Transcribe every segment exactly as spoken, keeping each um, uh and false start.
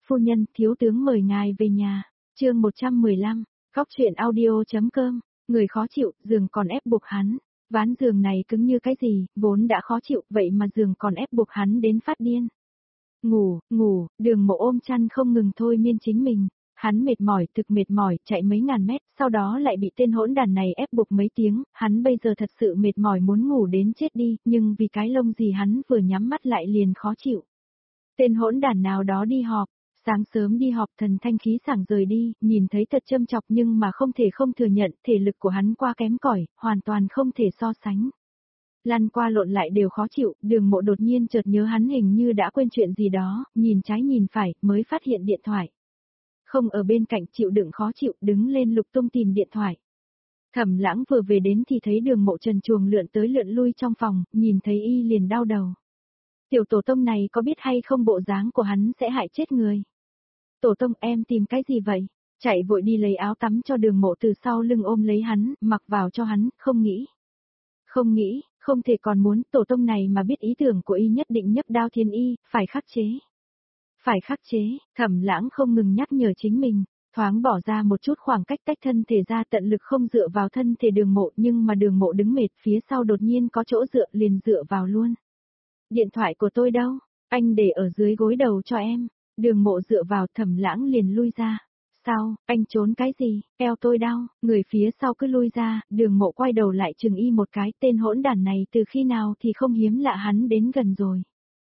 Phu nhân, thiếu tướng mời ngài về nhà. Chương một trăm mười lăm, Góc truyện audio.com, người khó chịu, giường còn ép buộc hắn. Ván giường này cứng như cái gì, vốn đã khó chịu, vậy mà giường còn ép buộc hắn đến phát điên. Ngủ, ngủ, Đường Mộ ôm chăn không ngừng thôi miên chính mình. Hắn mệt mỏi, thực mệt mỏi, chạy mấy ngàn mét, sau đó lại bị tên hỗn đàn này ép buộc mấy tiếng, hắn bây giờ thật sự mệt mỏi muốn ngủ đến chết đi, nhưng vì cái lông gì hắn vừa nhắm mắt lại liền khó chịu. Tên hỗn đàn nào đó đi họp, sáng sớm đi họp thần thanh khí sảng rời đi, nhìn thấy thật châm chọc nhưng mà không thể không thừa nhận, thể lực của hắn qua kém cỏi, hoàn toàn không thể so sánh. Lăn qua lộn lại đều khó chịu, Đường Mộ đột nhiên chợt nhớ hắn hình như đã quên chuyện gì đó, nhìn trái nhìn phải, mới phát hiện điện thoại. Không ở bên cạnh, chịu đựng khó chịu, đứng lên lục tung tìm điện thoại. Thẩm Lãng vừa về đến thì thấy Đường Mộ trần truồng lượn tới lượn lui trong phòng, nhìn thấy y liền đau đầu. Tiểu tổ tông này có biết hay không bộ dáng của hắn sẽ hại chết người. Tổ tông, em tìm cái gì vậy? Chạy vội đi lấy áo tắm cho Đường Mộ từ sau lưng ôm lấy hắn, mặc vào cho hắn, không nghĩ. Không nghĩ, không thể còn muốn, tổ tông này mà biết ý tưởng của y nhất định nhấc đao thiên y, phải khắc chế. Phải khắc chế, Thẩm Lãng không ngừng nhắc nhở chính mình, thoáng bỏ ra một chút khoảng cách tách thân thể ra, tận lực không dựa vào thân thể Đường Mộ, nhưng mà Đường Mộ đứng mệt phía sau đột nhiên có chỗ dựa liền dựa vào luôn. Điện thoại của tôi đâu? Anh để ở dưới gối đầu cho em. Đường Mộ dựa vào, Thẩm Lãng liền lui ra. Sao, anh trốn cái gì? Eo tôi đau. Người phía sau cứ lui ra, Đường Mộ quay đầu lại chừng y một cái, tên hỗn đản này từ khi nào thì không hiếm lạ hắn đến gần rồi.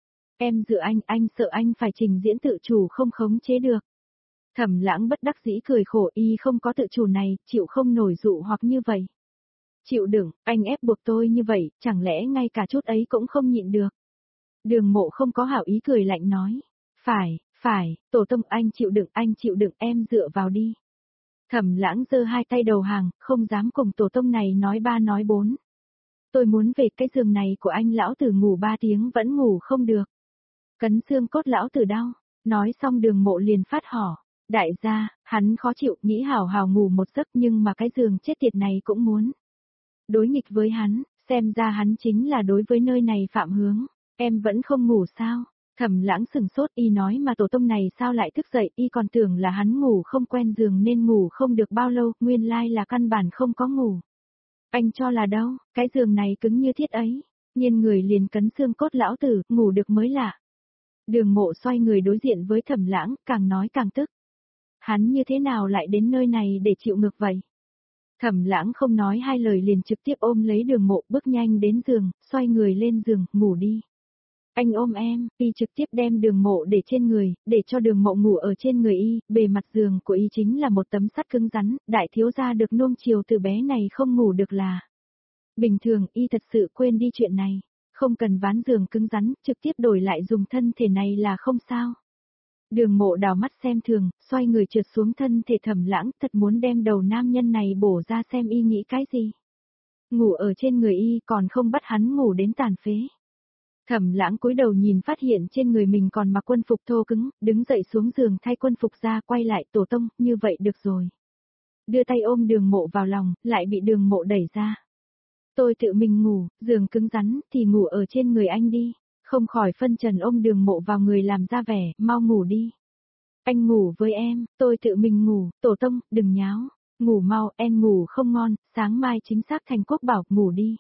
Em dựa anh, anh sợ anh phải trình diễn tự chủ không khống chế được. Thẩm Lãng bất đắc dĩ cười khổ, y không có tự chủ này, chịu không nổi dụ hoặc như vậy. Chịu đựng, anh ép buộc tôi như vậy, chẳng lẽ ngay cả chút ấy cũng không nhịn được. Đường Mộ không có hảo ý cười lạnh nói. Phải, phải, tổ tông anh chịu đựng, anh chịu đựng, em dựa vào đi. Thẩm Lãng giơ hai tay đầu hàng, không dám cùng tổ tông này nói ba nói bốn. Tôi muốn về cái giường này của anh, lão tử ngủ ba tiếng vẫn ngủ không được. Cấn xương cốt lão tử đau. Nói xong Đường Mộ liền phát hỏ. Đại gia, hắn khó chịu, nghĩ hảo hảo ngủ một giấc nhưng mà cái giường chết tiệt này cũng muốn. Đối nghịch với hắn, xem ra hắn chính là đối với nơi này phạm hướng. Em vẫn không ngủ sao? Thẩm Lãng sừng sốt, y nói mà tổ tông này sao lại thức dậy, y còn tưởng là hắn ngủ không quen giường nên ngủ không được bao lâu, nguyên lai là căn bản không có ngủ. Anh cho là đâu, cái giường này cứng như thiết ấy, nhiên người liền cấn xương cốt lão tử, ngủ được mới lạ. Đường Mộ xoay người đối diện với Thẩm Lãng, càng nói càng tức. Hắn như thế nào lại đến nơi này để chịu ngược vậy? Thẩm Lãng không nói hai lời liền trực tiếp ôm lấy Đường Mộ, bước nhanh đến giường, xoay người lên giường, ngủ đi. Anh ôm em, y trực tiếp đem Đường Mộ để trên người, để cho Đường Mộ ngủ ở trên người y, bề mặt giường của y chính là một tấm sắt cứng rắn, đại thiếu gia được nuông chiều từ bé này không ngủ được là. Bình thường y thật sự quên đi chuyện này, không cần ván giường cứng rắn, trực tiếp đổi lại dùng thân thể này là không sao. Đường Mộ đào mắt xem thường, xoay người trượt xuống thân thể Thẩm Lãng, thật muốn đem đầu nam nhân này bổ ra xem y nghĩ cái gì. Ngủ ở trên người y còn không bắt hắn ngủ đến tàn phế. Thẩm Lãng cúi đầu nhìn phát hiện trên người mình còn mặc quân phục thô cứng, đứng dậy xuống giường thay quân phục ra, quay lại, tổ tông, như vậy được rồi. Đưa tay ôm Đường Mộ vào lòng, lại bị Đường Mộ đẩy ra. Tôi tự mình ngủ, giường cứng rắn, thì ngủ ở trên người anh đi. Không khỏi phân trần ôm Đường Mộ vào người làm ra vẻ, mau ngủ đi. Anh ngủ với em, tôi tự mình ngủ, tổ tông, đừng nháo. Ngủ mau, em ngủ không ngon, sáng mai chính xác thành quốc bảo, ngủ đi.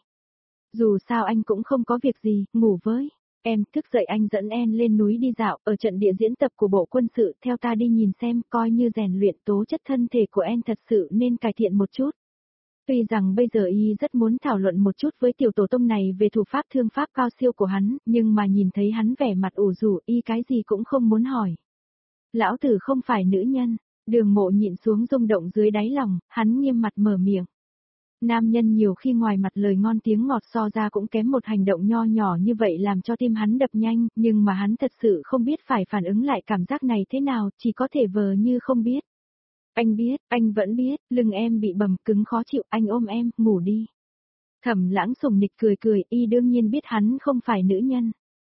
Dù sao anh cũng không có việc gì, ngủ với. Em, thức dậy anh dẫn em lên núi đi dạo, ở trận địa diễn tập của bộ quân sự, theo ta đi nhìn xem, coi như rèn luyện tố chất thân thể của em thật sự nên cải thiện một chút. Tuy rằng bây giờ y rất muốn thảo luận một chút với tiểu tổ tông này về thủ pháp thương pháp cao siêu của hắn, nhưng mà nhìn thấy hắn vẻ mặt ủ rũ, y cái gì cũng không muốn hỏi. Lão tử không phải nữ nhân. Đường Mộ nhịn xuống rung động dưới đáy lòng, hắn nghiêm mặt mở miệng. Nam nhân nhiều khi ngoài mặt lời ngon tiếng ngọt so ra cũng kém một hành động nho nhỏ như vậy làm cho tim hắn đập nhanh, nhưng mà hắn thật sự không biết phải phản ứng lại cảm giác này thế nào, chỉ có thể vờ như không biết. Anh biết, anh vẫn biết, lưng em bị bầm cứng khó chịu, anh ôm em, ngủ đi. Thẩm Lãng sùng nịch cười cười, y đương nhiên biết hắn không phải nữ nhân.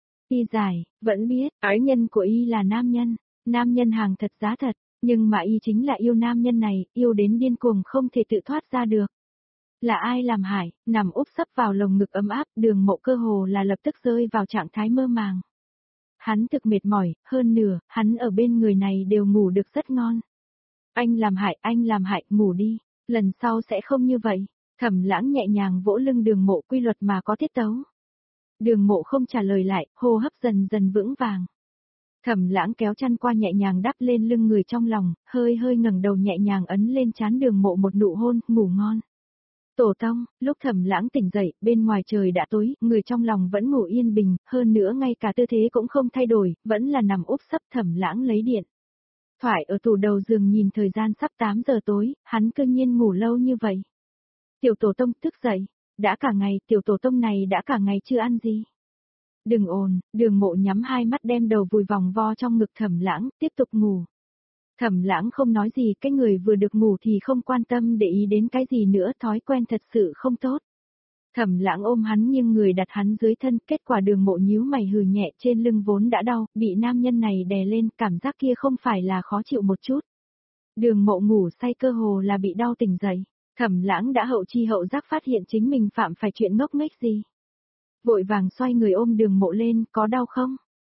Y giải, vẫn biết, ái nhân của y là nam nhân, nam nhân hàng thật giá thật, nhưng mà y chính là yêu nam nhân này, yêu đến điên cuồng không thể tự thoát ra được. Là ai làm hại, nằm úp sấp vào lồng ngực ấm áp, Đường Mộ cơ hồ là lập tức rơi vào trạng thái mơ màng. Hắn thực mệt mỏi, hơn nửa, hắn ở bên người này đều ngủ được rất ngon. Anh làm hại, anh làm hại, ngủ đi, lần sau sẽ không như vậy. Thẩm Lãng nhẹ nhàng vỗ lưng Đường Mộ quy luật mà có tiết tấu. Đường Mộ không trả lời lại, hô hấp dần dần vững vàng. Thẩm Lãng kéo chăn qua nhẹ nhàng đắp lên lưng người trong lòng, hơi hơi ngẩng đầu nhẹ nhàng ấn lên trán Đường Mộ một nụ hôn, ngủ ngon. Tổ tông, lúc Thẩm Lãng tỉnh dậy, bên ngoài trời đã tối, người trong lòng vẫn ngủ yên bình, hơn nữa ngay cả tư thế cũng không thay đổi, vẫn là nằm úp sấp. Thẩm Lãng lấy điện thoại ở tủ đầu giường nhìn thời gian sắp tám giờ tối, hắn cư nhiên ngủ lâu như vậy. Tiểu tổ tông thức dậy, đã cả ngày, tiểu tổ tông này đã cả ngày chưa ăn gì. Đừng ồn, Đường Mộ nhắm hai mắt đem đầu vùi vòng vo trong ngực Thẩm Lãng, tiếp tục ngủ. Thẩm Lãng không nói gì, cái người vừa được ngủ thì không quan tâm để ý đến cái gì nữa, thói quen thật sự không tốt. Thẩm Lãng ôm hắn nghiêng người đặt hắn dưới thân, kết quả Đường Mộ nhíu mày hừ nhẹ, trên lưng vốn đã đau, bị nam nhân này đè lên, cảm giác kia không phải là khó chịu một chút. Đường Mộ ngủ say cơ hồ là bị đau tỉnh dậy, Thẩm Lãng đã hậu chi hậu giác phát hiện chính mình phạm phải chuyện ngốc nghếch gì. Vội vàng xoay người ôm Đường Mộ lên, có đau không?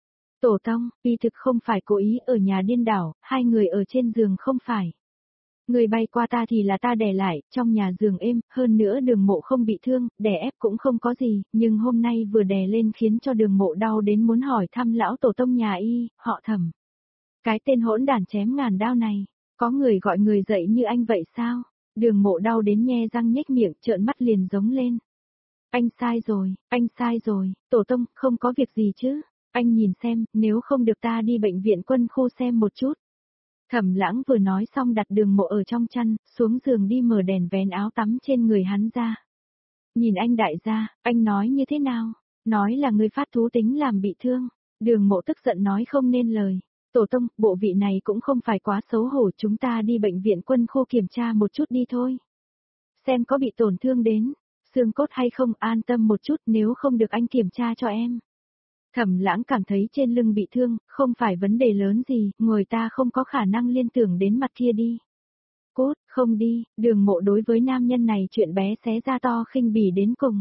Tổ tông, y thực không phải cố ý, ở nhà điên đảo, hai người ở trên giường không phải. Người bay qua ta thì là ta đè lại, trong nhà giường êm, hơn nữa Đường Mộ không bị thương, đè ép cũng không có gì, nhưng hôm nay vừa đè lên khiến cho Đường Mộ đau đến muốn hỏi thăm lão tổ tông nhà y, họ Thẩm. Cái tên hỗn đản chém ngàn đao này, có người gọi người dậy như anh vậy sao? Đường Mộ đau đến nhe răng nhếch miệng, trợn mắt liền giống lên. Anh sai rồi, anh sai rồi, tổ tông, không có việc gì chứ? Anh nhìn xem, nếu không được ta đi bệnh viện quân khu xem một chút. Thẩm Lãng vừa nói xong đặt Đường Mộ ở trong chăn, xuống giường đi mở đèn vén áo tắm trên người hắn ra. Nhìn anh đại gia, anh nói như thế nào? Nói là người phát thú tính làm bị thương. Đường Mộ tức giận nói không nên lời. Tổ tông, bộ vị này cũng không phải quá xấu hổ, chúng ta đi bệnh viện quân khu kiểm tra một chút đi thôi. Xem có bị tổn thương đến, xương cốt hay không, an tâm một chút, nếu không được anh kiểm tra cho em. Thẩm Lãng cảm thấy trên lưng bị thương, không phải vấn đề lớn gì, người ta không có khả năng liên tưởng đến mặt kia đi. Cốt, không đi, Đường Mộ đối với nam nhân này chuyện bé xé ra to khinh bỉ đến cùng.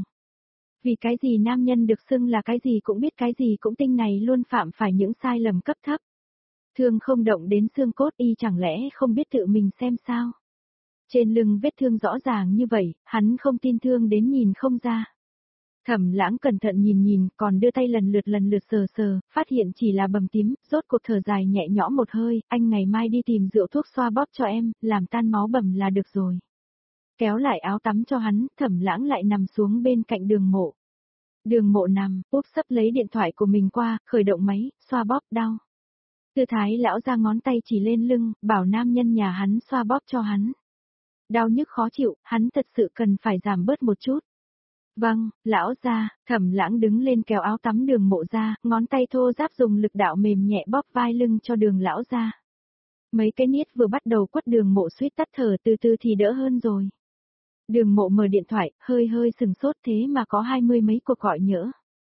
Vì cái gì nam nhân được xưng là cái gì cũng biết cái gì cũng tinh này luôn phạm phải những sai lầm cấp thấp. Thương không động đến xương cốt y chẳng lẽ không biết tự mình xem sao. Trên lưng vết thương rõ ràng như vậy, hắn không tin thương đến nhìn không ra. Thẩm Lãng cẩn thận nhìn nhìn, còn đưa tay lần lượt lần lượt sờ sờ, phát hiện chỉ là bầm tím, rốt cuộc thở dài nhẹ nhõm một hơi, anh ngày mai đi tìm rượu thuốc xoa bóp cho em, làm tan máu bầm là được rồi. Kéo lại áo tắm cho hắn, Thẩm Lãng lại nằm xuống bên cạnh Đường Mộ. Đường Mộ nằm, úp sấp lấy điện thoại của mình qua, khởi động máy, xoa bóp đau. Tư thái lão ra ngón tay chỉ lên lưng, bảo nam nhân nhà hắn xoa bóp cho hắn. Đau nhức khó chịu, hắn thật sự cần phải giảm bớt một chút. Vâng, lão gia, Thẩm Lãng đứng lên kéo áo tắm Đường Mộ ra, ngón tay thô ráp dùng lực đạo mềm nhẹ bóp vai lưng cho Đường lão gia. Mấy cái niết vừa bắt đầu quất Đường Mộ suýt tắt thở, từ từ thì đỡ hơn rồi. Đường Mộ mở điện thoại, hơi hơi sừng sốt, thế mà có hai mươi mấy cuộc gọi nhỡ.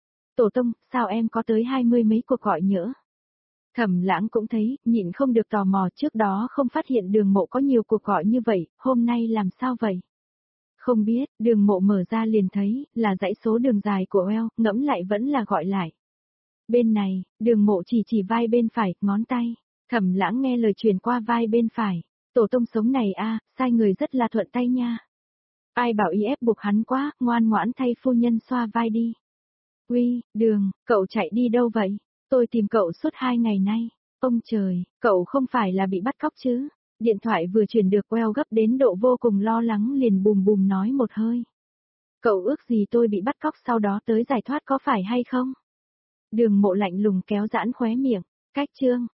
Tổ tông, sao em có tới hai mươi mấy cuộc gọi nhỡ? Thẩm Lãng cũng thấy, nhịn không được tò mò, trước đó không phát hiện Đường Mộ có nhiều cuộc gọi như vậy, hôm nay làm sao vậy? Không biết, Đường Mộ mở ra liền thấy, là dãy số đường dài của Well, ngẫm lại vẫn là gọi lại. Bên này, Đường Mộ chỉ chỉ vai bên phải, ngón tay. Thẩm Lãng nghe lời truyền qua vai bên phải. Tổ tông sống này a, sai người rất là thuận tay nha. Ai bảo y ép buộc hắn quá, ngoan ngoãn thay phu nhân xoa vai đi. Uy, Đường, cậu chạy đi đâu vậy? Tôi tìm cậu suốt hai ngày nay. Ông trời, cậu không phải là bị bắt cóc chứ? Điện thoại vừa truyền được Well gấp đến độ vô cùng lo lắng liền bùm bùm nói một hơi. Cậu ước gì tôi bị bắt cóc sau đó tới giải thoát có phải hay không? Đường Mộ lạnh lùng kéo giãn khóe miệng, cách chương.